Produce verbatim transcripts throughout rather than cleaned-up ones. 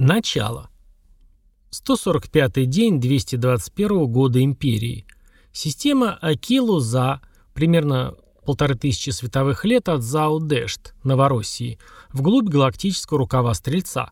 Начало. сто сорок пятый день двести двадцать первого года Империи. Система Акилу-За, примерно полторы тысячи световых лет от Зау-Дэшт, Новороссии, вглубь галактического рукава Стрельца.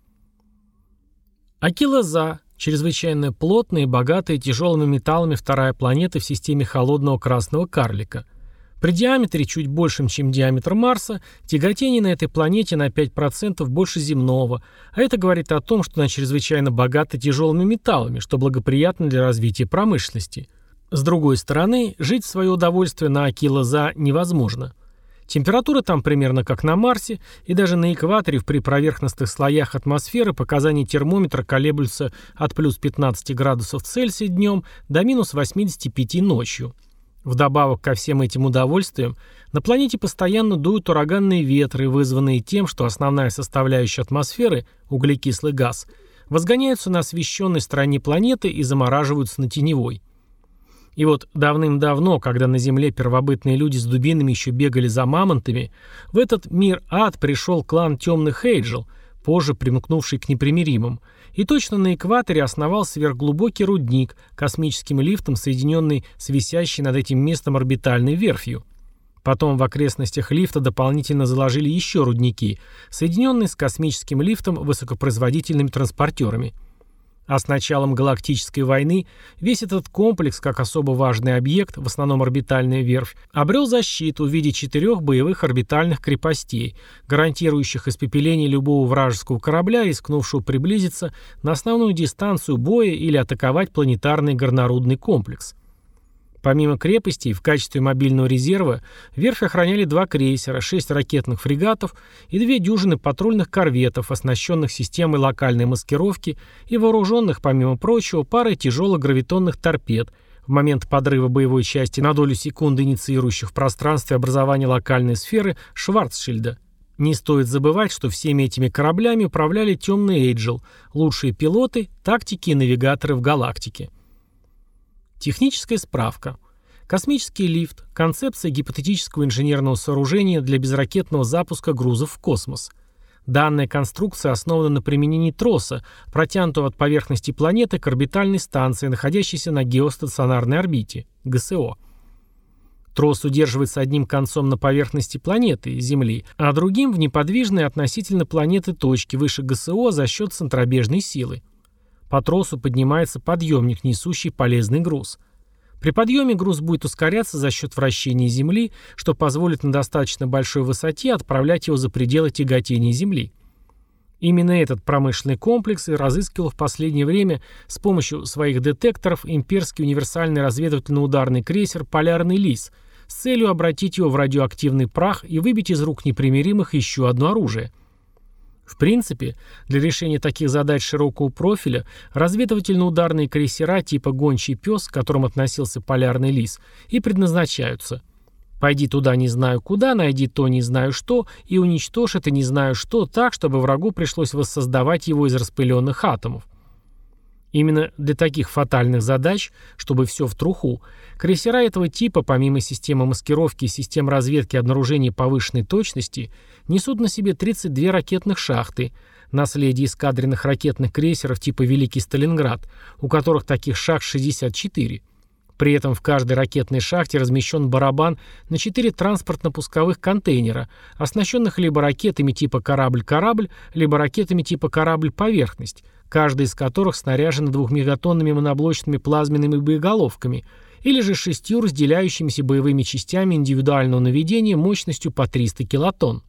Акила-За – чрезвычайно плотная и богатая тяжелыми металлами вторая планета в системе холодного красного карлика. При диаметре чуть большим, чем диаметр Марса, тяготение на этой планете на пять процентов больше земного, а это говорит о том, что она чрезвычайно богата тяжелыми металлами, что благоприятно для развития промышленности. С другой стороны, жить в свое удовольствие на Акила-За невозможно. Температура там примерно как на Марсе, и даже на экваторе в приповерхностных слоях атмосферы показания термометра колеблются от плюс пятнадцати градусов Цельсия днем до минус восьмидесяти пяти ночью. Вдобавок ко всем этим удовольствиям, на планете постоянно дуют ураганные ветры, вызванные тем, что основная составляющая атмосферы, углекислый газ, возгоняются на освещенной стороне планеты и замораживаются на теневой. И вот давным-давно, когда на Земле первобытные люди с дубинами еще бегали за мамонтами, в этот мир-ад пришел клан Темных Эйджел, позже примкнувший к непримиримым, и точно на экваторе основал сверхглубокий рудник, космическим лифтом, соединенный с висящей над этим местом орбитальной верфью. Потом в окрестностях лифта дополнительно заложили еще рудники, соединенные с космическим лифтом высокопроизводительными транспортерами. А с началом Галактической войны весь этот комплекс, как особо важный объект, в основном орбитальная верфь, обрел защиту в виде четырех боевых орбитальных крепостей, гарантирующих испепеление любого вражеского корабля, рискнувшего приблизиться на основную дистанцию боя или атаковать планетарный горнорудный комплекс. Помимо крепостей, в качестве мобильного резерва верфь охраняли два крейсера, шесть ракетных фрегатов и две дюжины патрульных корветов, оснащенных системой локальной маскировки и вооруженных, помимо прочего, парой тяжелых гравитонных торпед, в момент подрыва боевой части на долю секунды инициирующих в пространстве образование локальной сферы Шварцшильда. Не стоит забывать, что всеми этими кораблями управляли Темные Эйджел, лучшие пилоты, тактики и навигаторы в галактике. Техническая справка. Космический лифт – концепция гипотетического инженерного сооружения для безракетного запуска грузов в космос. Данная конструкция основана на применении троса, протянутого от поверхности планеты к орбитальной станции, находящейся на геостационарной орбите – ГСО. Трос удерживается одним концом на поверхности планеты, Земли, а другим в неподвижной относительно планеты точке выше ГСО за счет центробежной силы. По тросу поднимается подъемник, несущий полезный груз. При подъеме груз будет ускоряться за счет вращения Земли, что позволит на достаточно большой высоте отправлять его за пределы тяготения Земли. Именно этот промышленный комплекс и разыскивал в последнее время с помощью своих детекторов имперский универсальный разведывательно-ударный крейсер «Полярный лис» с целью обратить его в радиоактивный прах и выбить из рук непримиримых еще одно оружие. В принципе, для решения таких задач широкого профиля разведывательно-ударные крейсера типа «Гончий пес», к которым относился «Полярный лис», и предназначаются. Пойди туда не знаю куда, найди то не знаю что и уничтожь это не знаю что так, чтобы врагу пришлось воссоздавать его из распыленных атомов. Именно для таких фатальных задач, чтобы все в труху, крейсера этого типа, помимо системы маскировки и систем разведки и обнаружения повышенной точности, несут на себе тридцать две ракетных шахты, наследие эскадренных ракетных крейсеров типа «Великий Сталинград», у которых таких шахт шестьдесят четыре. При этом в каждой ракетной шахте размещен барабан на четыре транспортно-пусковых контейнера, оснащенных либо ракетами типа «Корабль-корабль», либо ракетами типа «Корабль-поверхность», каждая из которых снаряжена двухмегатонными моноблочными плазменными боеголовками, или же шестью разделяющимися боевыми частями индивидуального наведения мощностью по триста килотонн.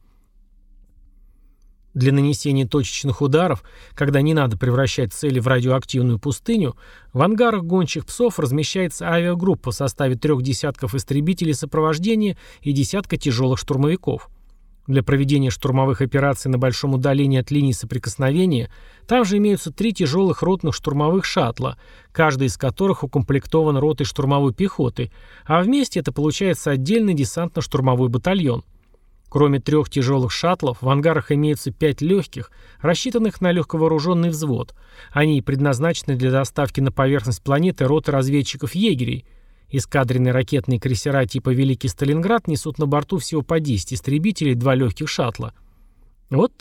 Для нанесения точечных ударов, когда не надо превращать цели в радиоактивную пустыню, в ангарах гончих псов размещается авиагруппа в составе трех десятков истребителей сопровождения и десятка тяжелых штурмовиков. Для проведения штурмовых операций на большом удалении от линии соприкосновения там же имеются три тяжелых ротных штурмовых шаттла, каждый из которых укомплектован ротой штурмовой пехоты, а вместе это получается отдельный десантно-штурмовой батальон. Кроме трех тяжелых шаттлов, в ангарах имеются пять легких, рассчитанных на легковооруженный взвод. Они предназначены для доставки на поверхность планеты роты разведчиков-егерей. Эскадренные ракетные крейсера типа «Великий Сталинград» несут на борту всего по десять истребителей и два легких шаттла. Вот так.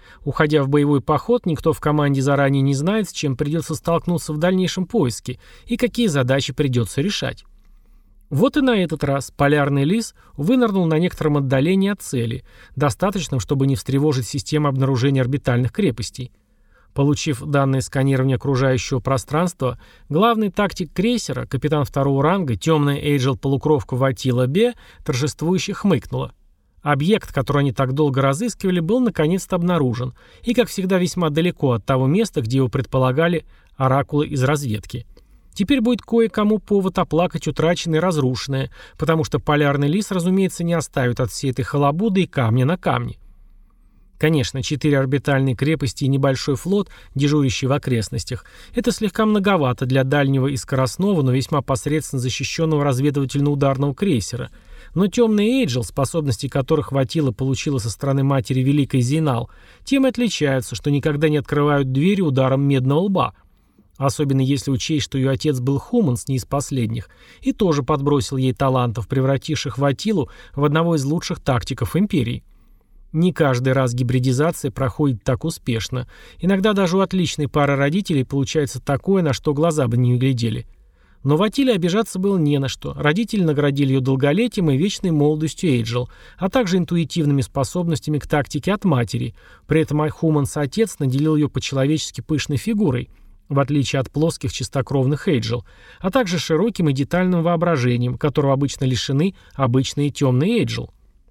Уходя в боевой поход, никто в команде заранее не знает, с чем придется столкнуться в дальнейшем поиске и какие задачи придется решать. Вот и на этот раз полярный лис вынырнул на некотором отдалении от цели, достаточном, чтобы не встревожить систему обнаружения орбитальных крепостей. Получив данные сканирования окружающего пространства, главный тактик крейсера, капитан второго ранга, темная Эйджел-полукровка Ватила Б, торжествующе хмыкнула. Объект, который они так долго разыскивали, был наконец-то обнаружен, и, как всегда, весьма далеко от того места, где его предполагали оракулы из разведки. Теперь будет кое-кому повод оплакать утраченное и разрушенное, потому что полярный лис, разумеется, не оставит от всей этой халабуды и камня на камне. Конечно, четыре орбитальные крепости и небольшой флот, дежурящий в окрестностях, это слегка многовато для дальнего и скоростного, но весьма посредственно защищенного разведывательно-ударного крейсера. Но темные Эйджел, способности которых хватило получила со стороны матери Великой Зейнал, тем и отличаются, что никогда не открывают двери ударом медного лба. Особенно если учесть, что ее отец был Хуманс, не из последних, и тоже подбросил ей талантов, превративших Ватилу в одного из лучших тактиков империи. Не каждый раз гибридизация проходит так успешно. Иногда даже у отличной пары родителей получается такое, на что глаза бы не глядели. Но Ватиле обижаться было не на что. Родители наградили ее долголетием и вечной молодостью Эйджел, а также интуитивными способностями к тактике от матери. При этом Хуманс-отец наделил ее по-человечески пышной фигурой, в отличие от плоских чистокровных Эйджел, а также широким и детальным воображением, которого обычно лишены обычные темные Эйджел.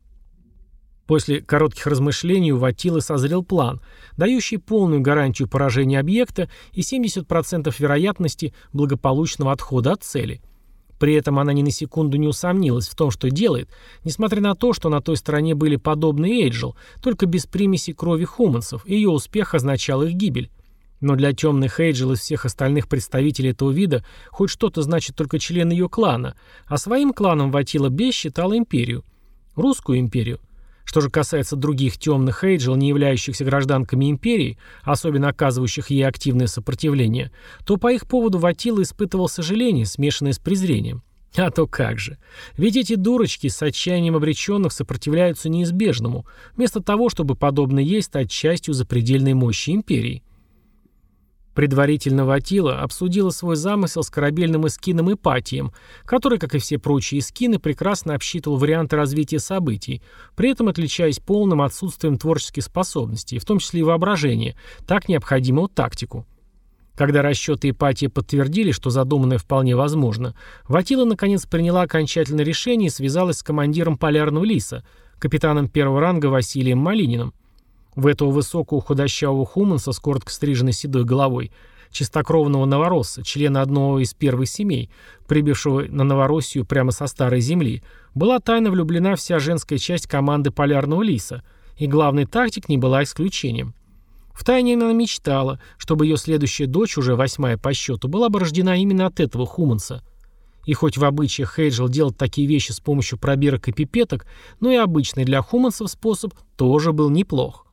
После коротких размышлений у Ватилы созрел план, дающий полную гарантию поражения объекта и семьдесят процентов вероятности благополучного отхода от цели. При этом она ни на секунду не усомнилась в том, что делает, несмотря на то, что на той стороне были подобные Эйджел, только без примеси крови хуманцев, и ее успех означал их гибель. Но для темных Эйджел из всех остальных представителей этого вида хоть что-то значит только член ее клана, а своим кланом Ватила Б считала империю. Русскую империю. Что же касается других темных Эйджел, не являющихся гражданками империи, особенно оказывающих ей активное сопротивление, то по их поводу Ватила испытывал сожаление, смешанное с презрением. А то как же. Ведь эти дурочки с отчаянием обреченных сопротивляются неизбежному, вместо того, чтобы, подобно ей, стать частью запредельной мощи империи. Предварительно Ватила обсудила свой замысел с корабельным эскином Ипатием, который, как и все прочие эскины, прекрасно обсчитывал варианты развития событий, при этом отличаясь полным отсутствием творческих способностей, в том числе и воображения, так необходимого тактику. Когда расчеты Ипатия подтвердили, что задуманное вполне возможно, Ватила наконец приняла окончательное решение и связалась с командиром Полярного Лиса, капитаном первого ранга Василием Малининым. В этого высокого худощавого хуманса с коротко стриженной седой головой, чистокровного новоросса, члена одного из первых семей, прибывшего на Новороссию прямо со старой земли, была тайно влюблена вся женская часть команды Полярного Лиса, и главный тактик не была исключением. Втайне она мечтала, чтобы ее следующая дочь, уже восьмая по счету, была бы рождена именно от этого хуманса. И хоть в обычаях Эйджел делать такие вещи с помощью пробирок и пипеток, но и обычный для хуманцев способ тоже был неплох.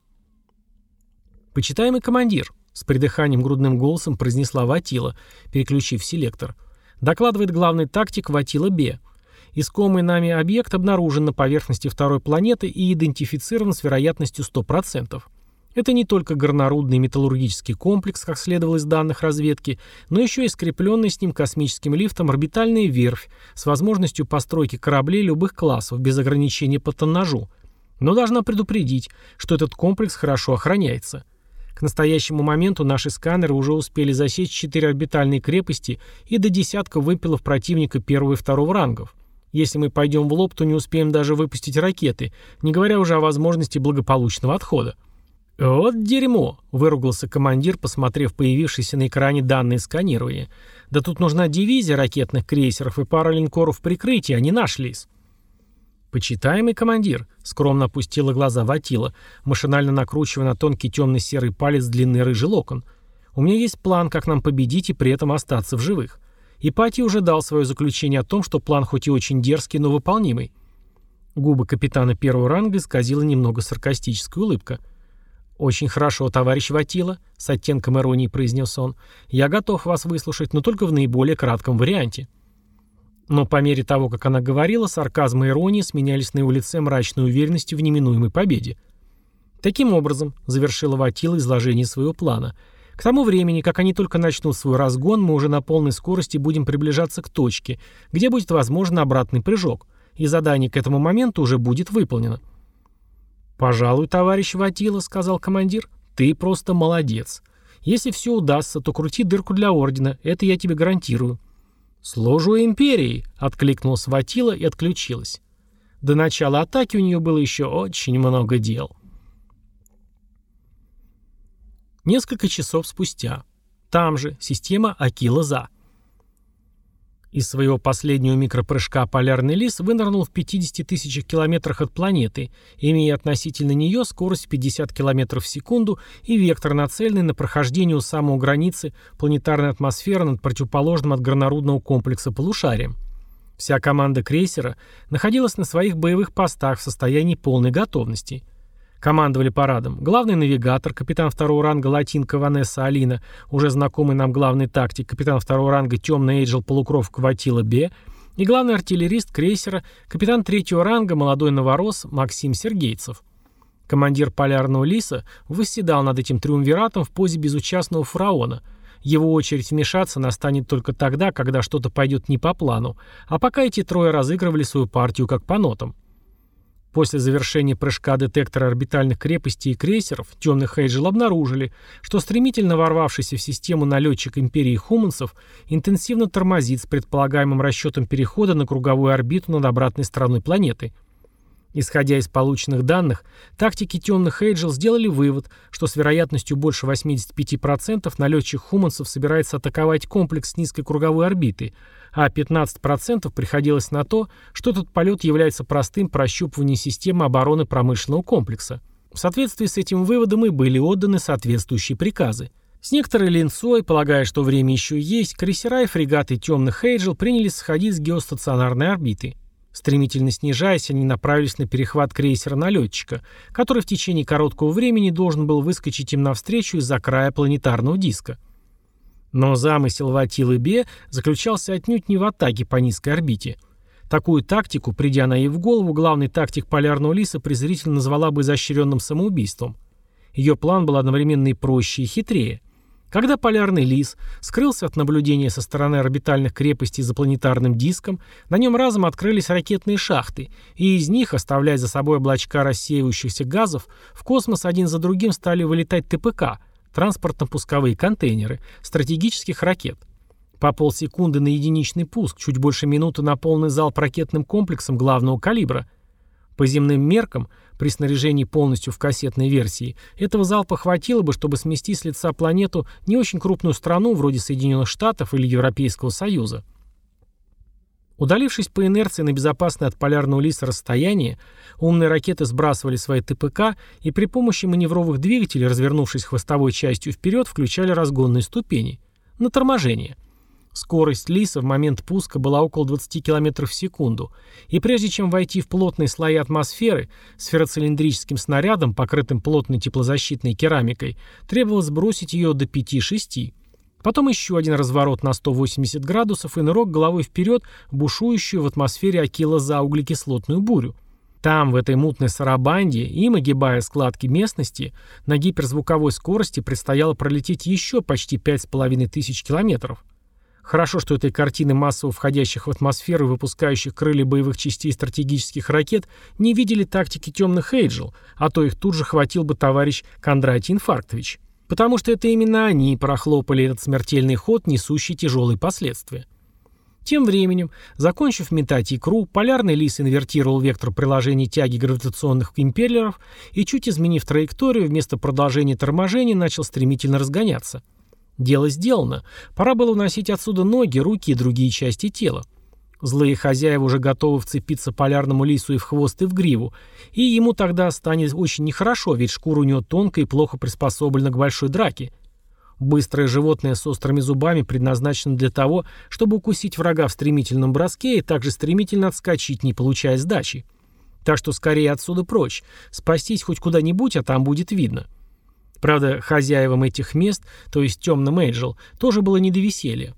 «Почитаемый командир», — с придыханием грудным голосом произнесла Ватила, переключив селектор. Докладывает главный тактик Ватила Б. Искомый нами объект обнаружен на поверхности второй планеты и идентифицирован с вероятностью сто процентов. Это не только горнорудный металлургический комплекс, как следовало из данных разведки, но еще и скрепленный с ним космическим лифтом орбитальная верфь с возможностью постройки кораблей любых классов без ограничения по тоннажу. Но должна предупредить, что этот комплекс хорошо охраняется. К настоящему моменту наши сканеры уже успели засечь четыре орбитальные крепости и до десятка выпилов противника первого и второго рангов. Если мы пойдем в лоб, то не успеем даже выпустить ракеты, не говоря уже о возможности благополучного отхода. «Вот дерьмо!» — выругался командир, посмотрев появившиеся на экране данные сканирования. «Да тут нужна дивизия ракетных крейсеров и пара линкоров прикрытия, а не наш лис». «Почитаемый командир», — скромно опустила глаза Ватила, машинально накручивая на тонкий темный серый палец длинный рыжий локон. «У меня есть план, как нам победить и при этом остаться в живых». Ипатий уже дал свое заключение о том, что план хоть и очень дерзкий, но выполнимый. Губы капитана первого ранга исказила немного саркастическая улыбка. «Очень хорошо, товарищ Ватила», — с оттенком иронии произнес он. «Я готов вас выслушать, но только в наиболее кратком варианте». Но по мере того, как она говорила, сарказм и ирония сменялись на его лице мрачной уверенностью в неминуемой победе. Таким образом, завершила Ватила изложение своего плана, к тому времени, как они только начнут свой разгон, мы уже на полной скорости будем приближаться к точке, где будет возможен обратный прыжок, и задание к этому моменту уже будет выполнено. «Пожалуй, товарищ Ватила», — сказал командир, — «ты просто молодец. Если все удастся, то крути дырку для ордена, это я тебе гарантирую». «Служу империи», — откликнулась Ватила и отключилась. До начала атаки у нее было еще очень много дел. Несколько часов спустя. Там же система Акила-За. Из своего последнего микропрыжка полярный лис вынырнул в пятидесяти тысячах километрах от планеты, имея относительно нее скорость пятьдесят километров в секунду и вектор, нацеленный на прохождение у самой границы планетарной атмосферы над противоположным от горнорудного комплекса полушарием. Вся команда крейсера находилась на своих боевых постах в состоянии полной готовности. Командовали парадом главный навигатор, капитан второго ранга Латинка Ванесса Алина, уже знакомый нам главный тактик, капитан второго ранга Темный Эйджел Полукровка Ватила Б, и главный артиллерист крейсера, капитан третьего ранга молодой новорос Максим Сергейцев. Командир полярного лиса восседал над этим триумвиратом в позе безучастного фараона. Его очередь вмешаться настанет только тогда, когда что-то пойдет не по плану, а пока эти трое разыгрывали свою партию как по нотам. После завершения прыжка детектора орбитальных крепостей и крейсеров темных Эйджел обнаружили, что стремительно ворвавшийся в систему налетчик империи хуманцев интенсивно тормозит с предполагаемым расчетом перехода на круговую орбиту над обратной стороной планеты. Исходя из полученных данных, тактики темных Эйджел сделали вывод, что с вероятностью больше восемьдесят пять процентов налетчик хуманцев собирается атаковать комплекс с низкой круговой орбиты, а пятнадцать процентов приходилось на то, что этот полет является простым прощупыванием системы обороны промышленного комплекса. В соответствии с этим выводом и были отданы соответствующие приказы. С некоторой линцой, полагая, что время еще есть, крейсера и фрегаты темных Эйджел принялись сходить с геостационарной орбиты. Стремительно снижаясь, они направились на перехват крейсера-налетчика, который в течение короткого времени должен был выскочить им навстречу из-за края планетарного диска. Но замысел Ватилы Б заключался отнюдь не в атаке по низкой орбите. Такую тактику, придя она ей в голову, главный тактик полярного лиса презрительно назвала бы изощренным самоубийством. Ее план был одновременно и проще, и хитрее. Когда полярный лис скрылся от наблюдения со стороны орбитальных крепостей за планетарным диском, на нем разом открылись ракетные шахты, и из них, оставляя за собой облачка рассеивающихся газов, в космос один за другим стали вылетать ТПК, транспортно-пусковые контейнеры, стратегических ракет. По полсекунды на единичный пуск, чуть больше минуты на полный залп ракетным комплексом главного калибра. По земным меркам, при снаряжении полностью в кассетной версии, этого залпа хватило бы, чтобы смести с лица планету не очень крупную страну вроде Соединенных Штатов или Европейского Союза. Удалившись по инерции на безопасное от полярного лиса расстояние, умные ракеты сбрасывали свои ТПК и при помощи маневровых двигателей, развернувшись хвостовой частью вперед, включали разгонные ступени. На торможение. Скорость лиса в момент пуска была около двадцати километров в секунду, и прежде чем войти в плотные слои атмосферы, сфероцилиндрическим снарядом, покрытым плотной теплозащитной керамикой, требовалось сбросить ее до пяти-шести. Потом еще один разворот на сто восемьдесят градусов и нырок головой вперед в бушующую в атмосфере Акила-За углекислотную бурю. Там, в этой мутной сарабанде, им, огибая складки местности, на гиперзвуковой скорости предстояло пролететь еще почти пять с половиной тысяч километров. Хорошо, что этой картины массово входящих в атмосферу и выпускающих крылья боевых частей стратегических ракет не видели тактики темных Эйджел, а то их тут же хватил бы товарищ Кондратий Инфарктович. Потому что это именно они прохлопали этот смертельный ход, несущий тяжелые последствия. Тем временем, закончив метать икру, полярный лис инвертировал вектор приложения тяги гравитационных импеллеров и, чуть изменив траекторию, вместо продолжения торможения начал стремительно разгоняться. Дело сделано. Пора было уносить отсюда ноги, руки и другие части тела. Злые хозяева уже готовы вцепиться полярному лису и в хвост, и в гриву, и ему тогда станет очень нехорошо, ведь шкура у него тонкая и плохо приспособлена к большой драке. Быстрое животное с острыми зубами предназначено для того, чтобы укусить врага в стремительном броске и также стремительно отскочить, не получая сдачи. Так что скорее отсюда прочь, спастись хоть куда-нибудь, а там будет видно. Правда, хозяевам этих мест, то есть темным Эйджел, тоже было не до веселья.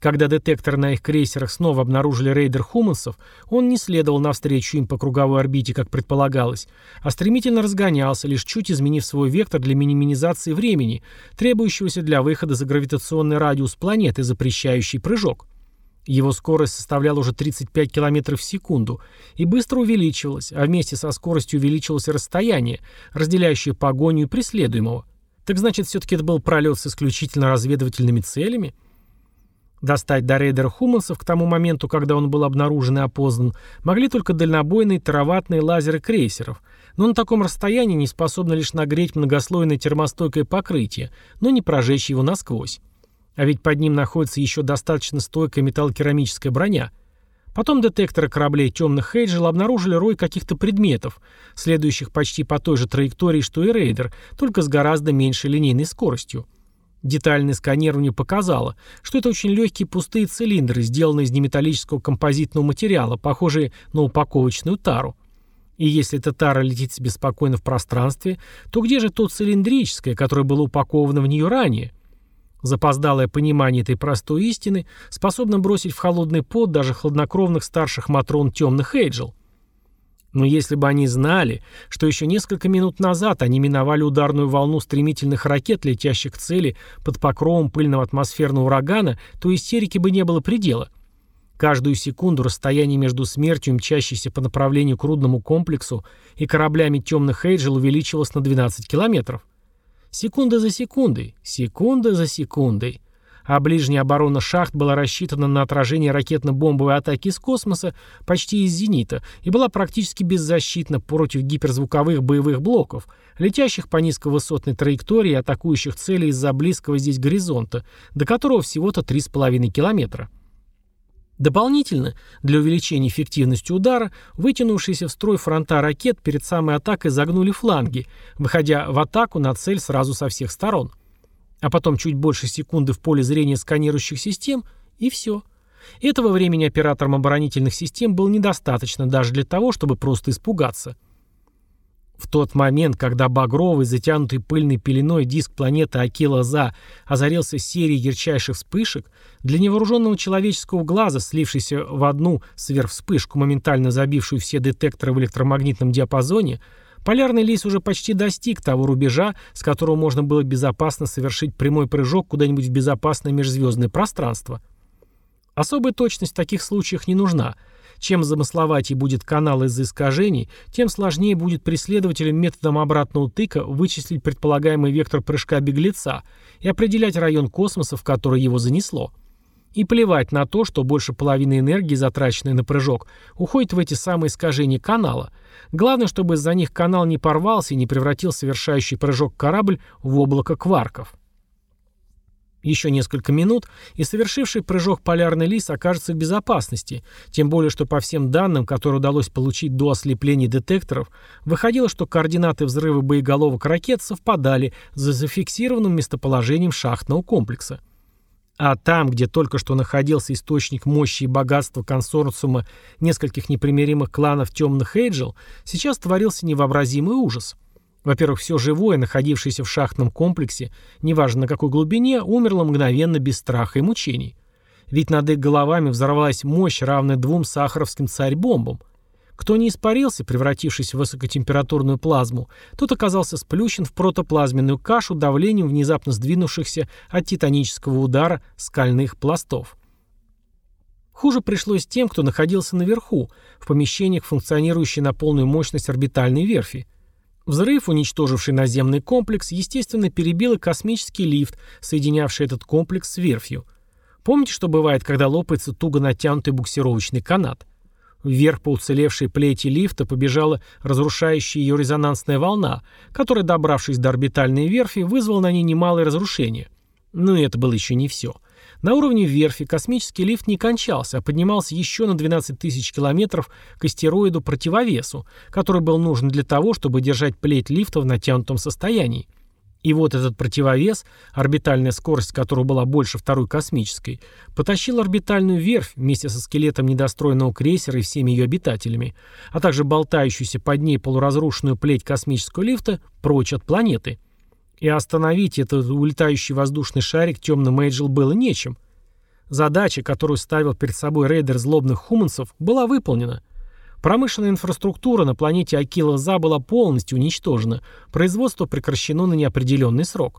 Когда детекторы на их крейсерах снова обнаружили рейдер хумансов, он не следовал навстречу им по круговой орбите, как предполагалось, а стремительно разгонялся, лишь чуть изменив свой вектор для минимизации времени, требующегося для выхода за гравитационный радиус планеты, запрещающий прыжок. Его скорость составляла уже тридцать пять километров в секунду и быстро увеличивалась, а вместе со скоростью увеличилось и расстояние, разделяющее погоню и преследуемого. Так значит, все-таки это был пролет с исключительно разведывательными целями? Достать до рейдера хумансов к тому моменту, когда он был обнаружен и опознан, могли только дальнобойные тераваттные лазеры крейсеров, но на таком расстоянии не способны лишь нагреть многослойное термостойкое покрытие, но не прожечь его насквозь. А ведь под ним находится еще достаточно стойкая металлокерамическая броня. Потом детекторы кораблей темных Хейджел обнаружили рой каких-то предметов, следующих почти по той же траектории, что и рейдер, только с гораздо меньшей линейной скоростью. Детальное сканирование показало, что это очень легкие пустые цилиндры, сделанные из неметаллического композитного материала, похожие на упаковочную тару. И если эта тара летит себе спокойно в пространстве, то где же то цилиндрическое, которое было упаковано в нее ранее? Запоздалое понимание этой простой истины способно бросить в холодный пот даже хладнокровных старших матрон темных Эйджел. Но если бы они знали, что еще несколько минут назад они миновали ударную волну стремительных ракет, летящих к цели под покровом пыльного атмосферного урагана, то истерики бы не было предела. Каждую секунду расстояние между смертью, мчащейся по направлению к рудному комплексу, и кораблями темных Эйджел увеличивалось на двенадцать километров. Секунда за секундой, секунда за секундой. А ближняя оборона шахт была рассчитана на отражение ракетно-бомбовой атаки из космоса почти из зенита и была практически беззащитна против гиперзвуковых боевых блоков, летящих по низковысотной траектории и атакующих цели из-за близкого здесь горизонта, до которого всего-то три с половиной километра. Дополнительно, для увеличения эффективности удара, вытянувшиеся в строй фронта ракет перед самой атакой загнули фланги, выходя в атаку на цель сразу со всех сторон. А потом чуть больше секунды в поле зрения сканирующих систем, и все. Этого времени операторам оборонительных систем было недостаточно даже для того, чтобы просто испугаться. В тот момент, когда багровый, затянутый пыльной пеленой диск планеты Акила-За озарился серией ярчайших вспышек, для невооруженного человеческого глаза, слившейся в одну сверхвспышку, моментально забившую все детекторы в электромагнитном диапазоне, полярный лис уже почти достиг того рубежа, с которого можно было безопасно совершить прямой прыжок куда-нибудь в безопасное межзвездное пространство. Особая точность в таких случаях не нужна. Чем замысловатее будет канал из-за искажений, тем сложнее будет преследователям методом обратного тыка вычислить предполагаемый вектор прыжка беглеца и определять район космоса, в который его занесло. И плевать на то, что больше половины энергии, затраченной на прыжок, уходит в эти самые искажения канала. Главное, чтобы из-за них канал не порвался и не превратил совершающий прыжок корабль в облако кварков. Еще несколько минут, и совершивший прыжок полярный лис окажется в безопасности, тем более, что по всем данным, которые удалось получить до ослепления детекторов, выходило, что координаты взрыва боеголовок ракет совпадали с зафиксированным местоположением шахтного комплекса. А там, где только что находился источник мощи и богатства консорциума нескольких непримиримых кланов темных Эйджел, сейчас творился невообразимый ужас. Во-первых, все живое, находившееся в шахтном комплексе, неважно на какой глубине, умерло мгновенно без страха и мучений. Ведь над их головами взорвалась мощь, равная двум сахаровским царь-бомбам. Кто не испарился, превратившись в высокотемпературную плазму, тот оказался сплющен в протоплазменную кашу давлением внезапно сдвинувшихся от титанического удара скальных пластов. Хуже пришлось тем, кто находился наверху, в помещениях, функционирующей на полную мощность орбитальной верфи. Взрыв, уничтоживший наземный комплекс, естественно, перебил и космический лифт, соединявший этот комплекс с верфью. Помните, что бывает, когда лопается туго натянутый буксировочный канат? Вверх по уцелевшей плети лифта побежала разрушающая ее резонансная волна, которая, добравшись до орбитальной верфи, вызвала на ней немалые разрушения. Но это было еще не все. На уровне верфи космический лифт не кончался, а поднимался еще на двенадцать тысяч километров к астероиду-противовесу, который был нужен для того, чтобы держать плеть лифта в натянутом состоянии. И вот этот противовес, орбитальная скорость которого была больше второй космической, потащил орбитальную верфь вместе со скелетом недостроенного крейсера и всеми ее обитателями, а также болтающуюся под ней полуразрушенную плеть космического лифта прочь от планеты. И остановить этот улетающий воздушный шарик темным Эйджел было нечем. Задача, которую ставил перед собой рейдер злобных хуманцев, была выполнена. Промышленная инфраструктура на планете Акила-За была полностью уничтожена, производство прекращено на неопределенный срок.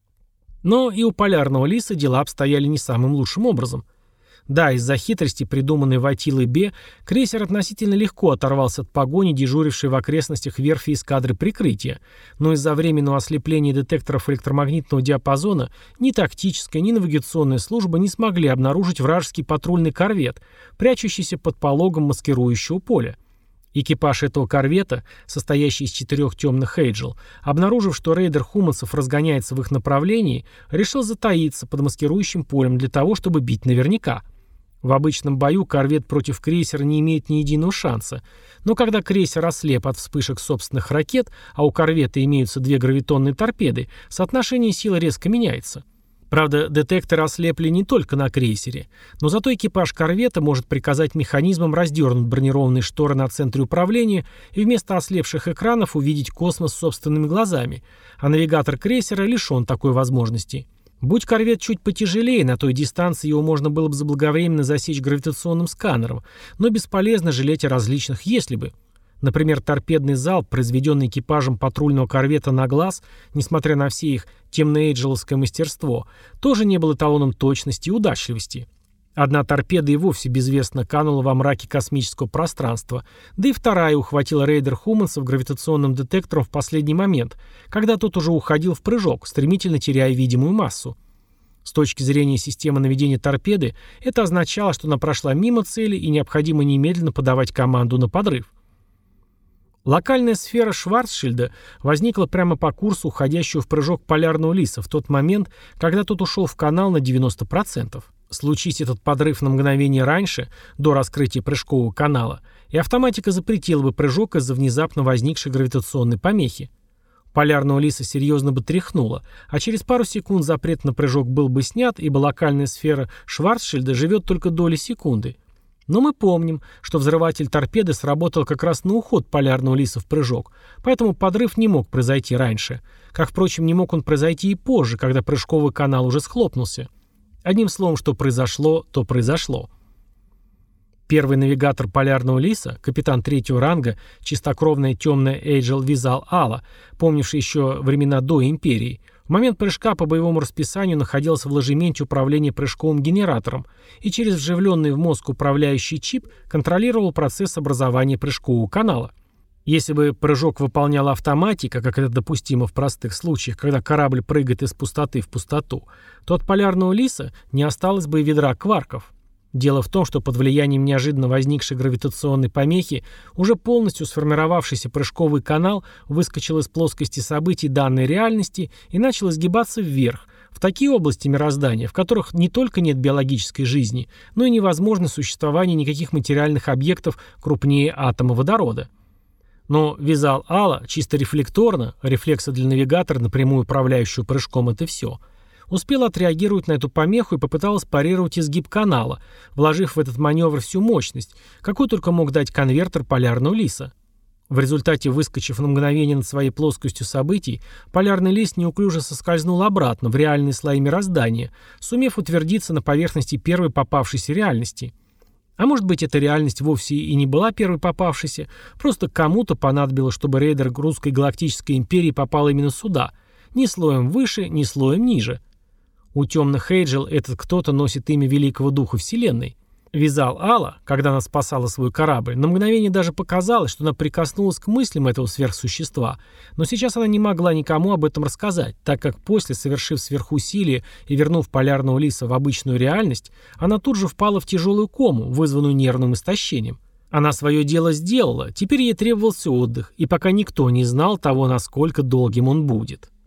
Но и у полярного лиса дела обстояли не самым лучшим образом. Да, из-за хитрости, придуманной Ватилой Б, крейсер относительно легко оторвался от погони, дежурившей в окрестностях верфи эскадры прикрытия, но из-за временного ослепления детекторов электромагнитного диапазона ни тактическая, ни навигационная служба не смогли обнаружить вражеский патрульный корвет, прячущийся под пологом маскирующего поля. Экипаж этого корвета, состоящий из четырех темных Эйджел, обнаружив, что рейдер хуманцев разгоняется в их направлении, решил затаиться под маскирующим полем для того, чтобы бить наверняка. В обычном бою корвет против крейсера не имеет ни единого шанса, но когда крейсер ослеп от вспышек собственных ракет, а у корвета имеются две гравитонные торпеды, соотношение сил резко меняется. Правда, детекторы ослепли не только на крейсере, но зато экипаж корвета может приказать механизмам раздернуть бронированные шторы на центре управления и вместо ослепших экранов увидеть космос собственными глазами, а навигатор крейсера лишен такой возможности. Будь корвет чуть потяжелее, на той дистанции его можно было бы заблаговременно засечь гравитационным сканером, но бесполезно жалеть о различных «если бы». Например, торпедный залп, произведенный экипажем патрульного корвета на глаз, несмотря на все их темно-эйджеловское мастерство, тоже не был эталоном точности и удачливости. Одна торпеда и вовсе безвестно канула во мраке космического пространства, да и вторая ухватила рейдер хуманцев гравитационным детектором в последний момент, когда тот уже уходил в прыжок, стремительно теряя видимую массу. С точки зрения системы наведения торпеды, это означало, что она прошла мимо цели и необходимо немедленно подавать команду на подрыв. Локальная сфера Шварцшильда возникла прямо по курсу уходящего в прыжок полярного лиса в тот момент, когда тот ушел в канал на девяносто процентов. Случись этот подрыв на мгновение раньше, до раскрытия прыжкового канала, и автоматика запретила бы прыжок из-за внезапно возникшей гравитационной помехи. Полярного лиса серьезно бы тряхнуло, а через пару секунд запрет на прыжок был бы снят, ибо локальная сфера Шварцшильда живет только доли секунды. Но мы помним, что взрыватель торпеды сработал как раз на уход полярного лиса в прыжок, поэтому подрыв не мог произойти раньше. Как, впрочем, не мог он произойти и позже, когда прыжковый канал уже схлопнулся. Одним словом, что произошло, то произошло. Первый навигатор полярного лиса, капитан третьего ранга, чистокровная темная Эйджел Визал Ала, помнивший еще времена до Империи, в момент прыжка по боевому расписанию находился в ложементе управления прыжковым генератором и через вживленный в мозг управляющий чип контролировал процесс образования прыжкового канала. Если бы прыжок выполняла автоматика, как это допустимо в простых случаях, когда корабль прыгает из пустоты в пустоту, то от полярного лиса не осталось бы и ведра кварков. Дело в том, что под влиянием неожиданно возникшей гравитационной помехи уже полностью сформировавшийся прыжковый канал выскочил из плоскости событий данной реальности и начал изгибаться вверх, в такие области мироздания, в которых не только нет биологической жизни, но и невозможно существование никаких материальных объектов крупнее атома водорода. Но Визал Ала чисто рефлекторно, рефлексы для навигатора, напрямую управляющего прыжком, это все, успела отреагировать на эту помеху и попыталась парировать изгиб канала, вложив в этот маневр всю мощность, какую только мог дать конвертер полярного лиса. В результате, выскочив на мгновение над своей плоскостью событий, полярный лис неуклюже соскользнул обратно в реальные слои мироздания, сумев утвердиться на поверхности первой попавшейся реальности. А может быть, эта реальность вовсе и не была первой попавшейся, просто кому-то понадобилось, чтобы рейдер русской галактической империи попал именно сюда, ни слоем выше, ни слоем ниже. У темных Эйджел этот кто-то носит имя Великого Духа Вселенной. Визал Ала, когда она спасала свой корабль, на мгновение даже показалось, что она прикоснулась к мыслям этого сверхсущества, но сейчас она не могла никому об этом рассказать, так как после, совершив сверхусилие и вернув полярного лиса в обычную реальность, она тут же впала в тяжелую кому, вызванную нервным истощением. Она свое дело сделала, теперь ей требовался отдых, и пока никто не знал того, насколько долгим он будет.